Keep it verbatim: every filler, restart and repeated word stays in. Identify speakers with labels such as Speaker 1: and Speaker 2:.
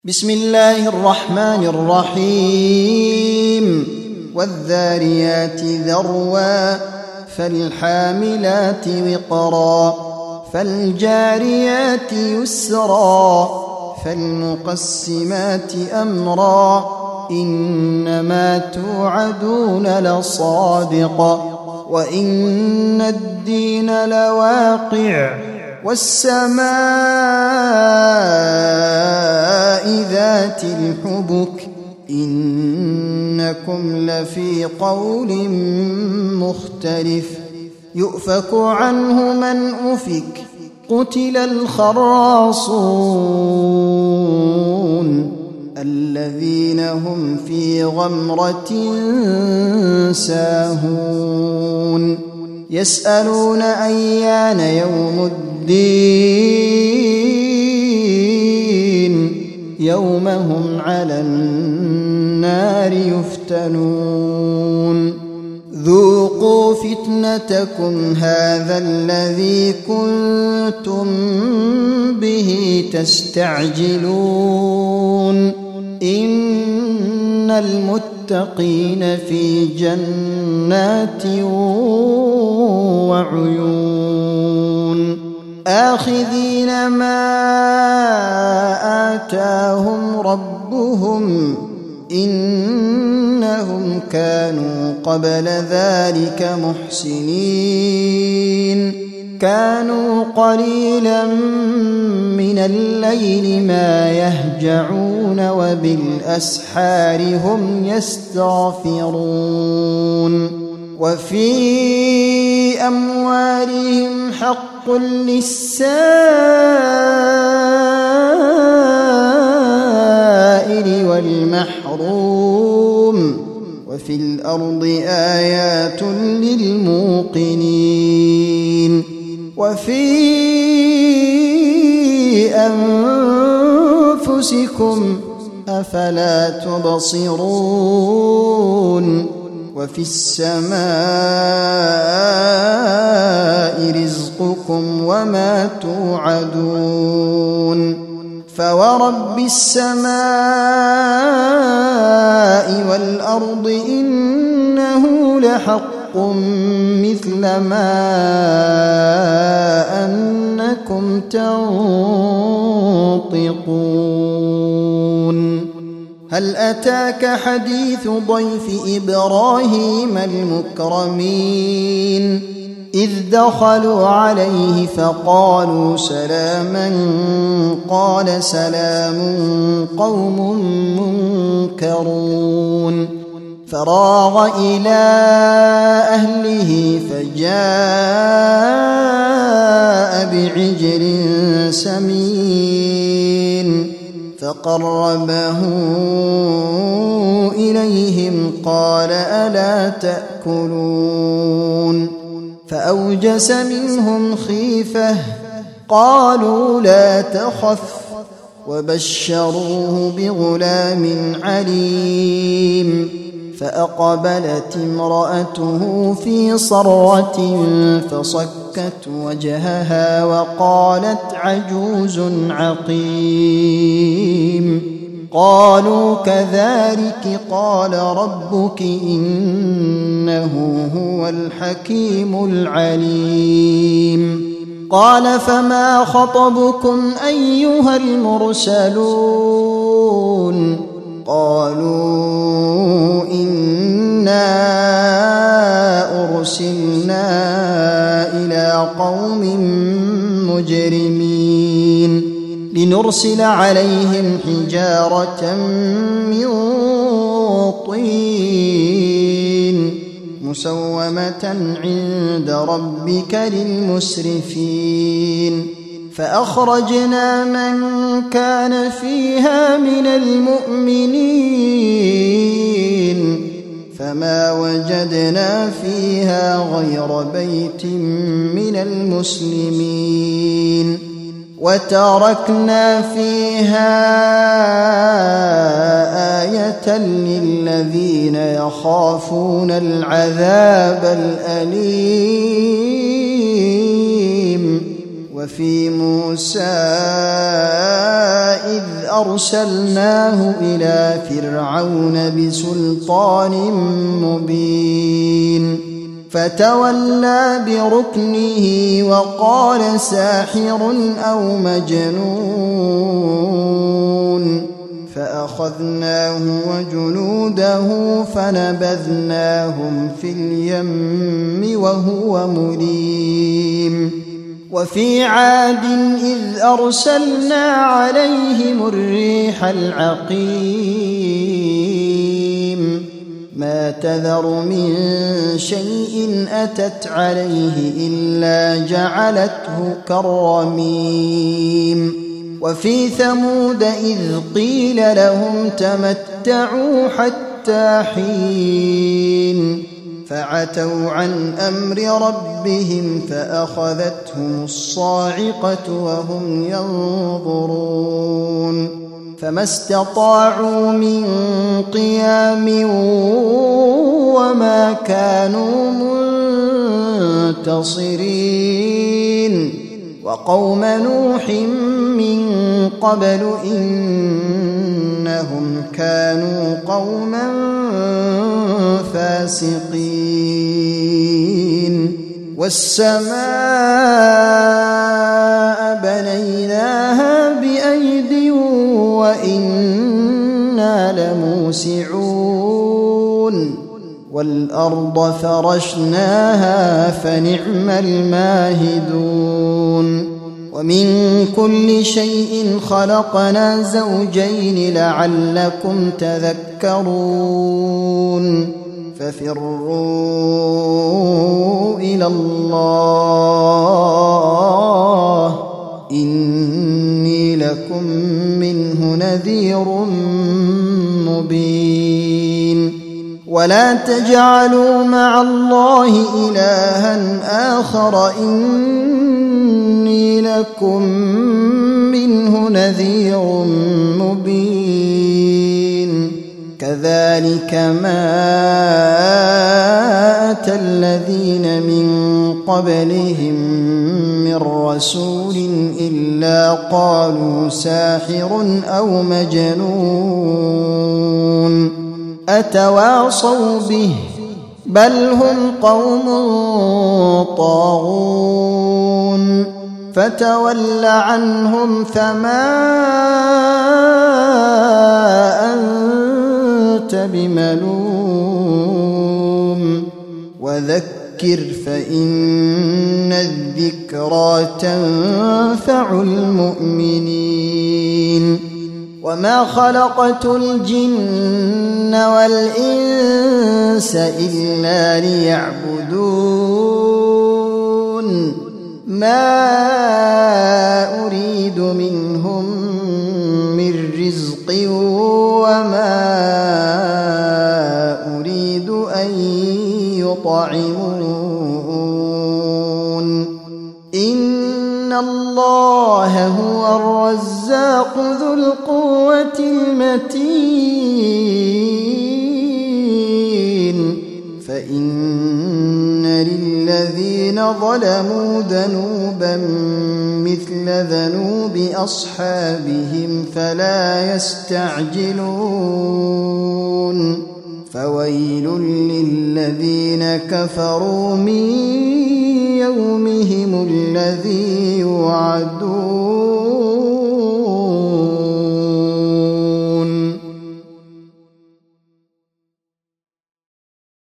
Speaker 1: بسم الله الرحمن الرحيم والذاريات ذروا فالحاملات وقرا فالجاريات يسرا فالمقسمات أمرا إنما توعدون لصادق وإن الدين لواقع والسماء ذات الحبك إنكم لفي قول مختلف يؤفك عنه من أفك قتل الخراصون الذين هم في غمرة ساهون يسألون أيان يوم الدين يوم هم على النار يفتنون ذوقوا فتنتكم هذا الذي كنتم به تستعجلون إن المتقين في جنات وعيون آخذين ما آتاهم ربهم إنهم كانوا قبل ذلك محسنين كانوا قليلا من الليل ما يهجعون وبالأسحار هم يستغفرون وفي أموالهم حق للسائل والمحروم وفي الأرض آيات للموقنين وفي أنفسكم أفلا تبصرون وفي السماء رزقكم وما توعدون فورب السماء والأرض إنه لحق مثل ما أنكم تنطقون هل أتاك حديث ضيف إبراهيم المكرمين إذ دخلوا عليه فقالوا سلاما قال سلام قوم منكرون فراغ إلى أهله فجاء بعجل سمين فقربه إليهم قال ألا تأكلون فأوجس منهم خيفة قالوا لا تخف وبشروه بغلام عليم فأقبلت امرأته في صرة فصكت وجهها وقالت عجوز عقيم قالوا كذلك قال ربك إنه هو الحكيم العليم قال فما خطبكم أيها المرسلون قالوا إنا أرسلنا إلى قوم مجرمين لنرسل عليهم حجارة من طين مسومة عند ربك للمسرفين فأخرجنا من كان فيها من المؤمنين فما وجدنا فيها غير بيت من المسلمين وتركنا فيها آية للذين يخافون العذاب الأليم وفي موسى إذ أرسلناه إلى فرعون بسلطان مبين فتولى بركنه وقال ساحر أو مجنون فأخذناه وجنوده فنبذناهم في اليم وهو مليم وفي عاد إذ أرسلنا عليهم الريح العقيم ما تذر من شيء أتت عليه إلا جعلته كالرميم وفي ثمود إذ قيل لهم تمتعوا حتى حين فعتوا عن أمر ربهم فأخذتهم الصاعقة وهم ينظرون فما استطاعوا من قيام وما كانوا منتصرين وقوم نوح من قبل إنهم كانوا قوما فاسقين والسماء بنيناها بأيد وإنا لموسعون والأرض فرشناها فنعم الماهدون ومن كل شيء خلقنا زوجين لعلكم تذكرون ففروا إلى الله إني لكم منه نذير مبين ولا تجعلوا مع الله إلها آخر إني لكم منه نذير مبين كذلك ما أتى الذين من قبلهم من رسول إلا قالوا ساحر أو مجنون أتواصوا به بل هم قوم طاغون فتول عنهم فما أنت بملوم وذكر فإن الذكرى تنفع المؤمنين وما خلقت الجن والإنس إلا ليعبدون ما أريد منهم من رزق وما أريد أن يطعمون إن الله هو الرزاق ذو القوة المتين فإن للذين ظلموا ذنوبا مثل ذنوب أصحابهم فلا يستعجلون فويل للذين كفروا من يومهم الذي يوعدون